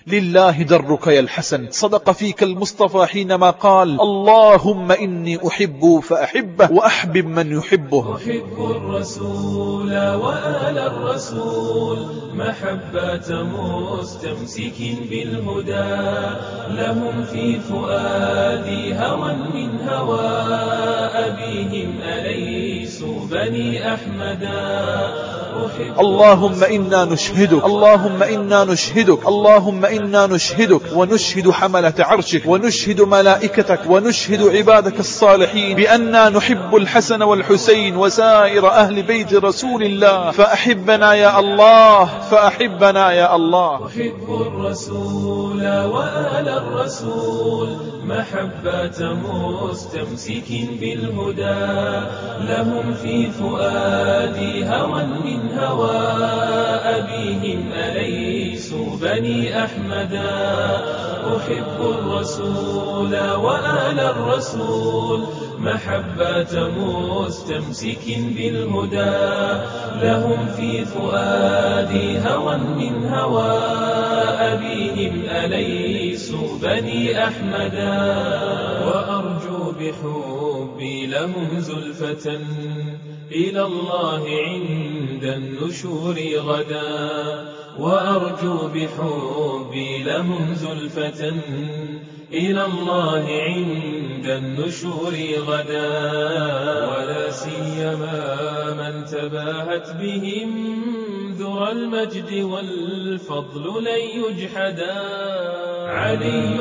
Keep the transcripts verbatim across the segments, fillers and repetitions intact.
لله درك يا الحسن. صدق فيك المصطفى حينما قال اللهم إني أحب فأحبه وأحبب من يحبه. أحب الرسول وآل الرسول محبة مستمسك بالهدى، لهم في فؤادي هوى من هوى أبيهم أليسوا بني أحمدا. اللهم إنا نشهدك اللهم إنا نشهدك اللهم إنا نشهدك ونشهد حملة عرشك ونشهد ملائكتك ونشهد عبادك الصالحين بأننا نحب الحسن والحسين وسائر أهل بيت رسول الله، فأحبنا يا الله فأحبنا يا الله. أحب الرسول وآل الرسول محبة مستمسك بالهدى، لهم في فؤادي هوى من هوى أبيهم أليسوا بني أحمدا. أحب الرسول وآل الرسول محبة مستمسك بالهدى، لهم في فؤادي هوى من هوى أبيهم أليسوا بني أحمدا. وأرجو بحبي لهم زلفة إلى الله عند النشور غدا، وأرجو بحبي لهم زلفة إلى الله عند النشور غدا، ولا سيما من تباهت بهم ذرى المجد والفضل لن يجحدا. علي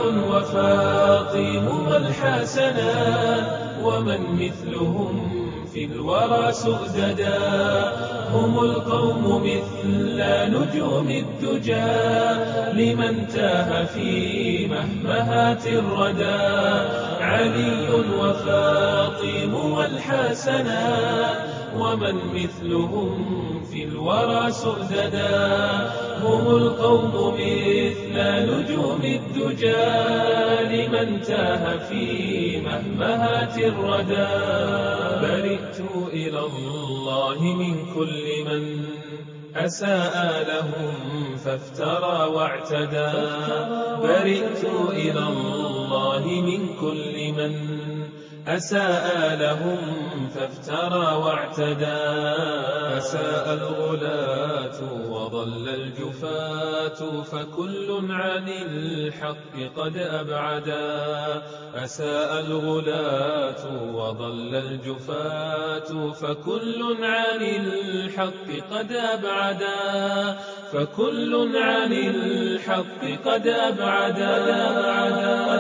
وفاطم والحسنان ومن مثلهم في الورى سؤددا، هم القوم مثل نجوم الدجى لمن تاه في مهمهات الردى. علي وفاطم والحسنان ومن مثلهم في الورى سؤددا، هم القوم مثل نجوم الدجى لمن تاه في مهمهات الردى. برئت إلى الله من كل من أساء لهم فافترى واعتدى، برئت إلى الله من كل من أساء لهم فافترى واعتدى. أساء الغلاة وضل الجفاة فكل عن الحق قد أبعدا. أساء الغلاة وضل الجفاة فكل عن الحق قد أبعدا، فكل عن الحق قد أبعدا.